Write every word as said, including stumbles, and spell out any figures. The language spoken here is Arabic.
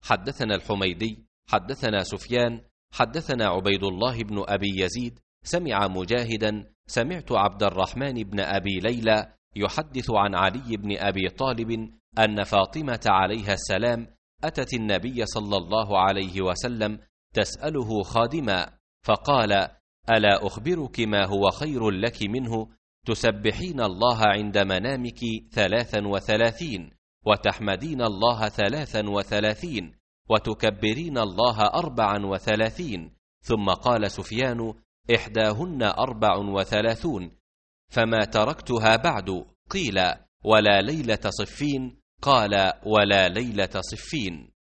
حدثنا الحميدي حدثنا سفيان حدثنا عبيد الله بن أبي يزيد سمع مجاهدا سمعت عبد الرحمن بن أبي ليلى يحدث عن علي بن أبي طالب أن فاطمة عليها السلام أتت النبي صلى الله عليه وسلم تسأله خادما، فقال: ألا أخبرك ما هو خير لك منه؟ تسبحين الله عند منامك ثلاثا وثلاثين، وتحمدين الله ثلاثا وثلاثين، وتكبرين الله أربعا وثلاثين. ثم قال سفيان: إحداهن أربع وثلاثون، فما تركتها بعد. قيل: ولا ليلة صفين؟ قال: ولا ليلة صفين.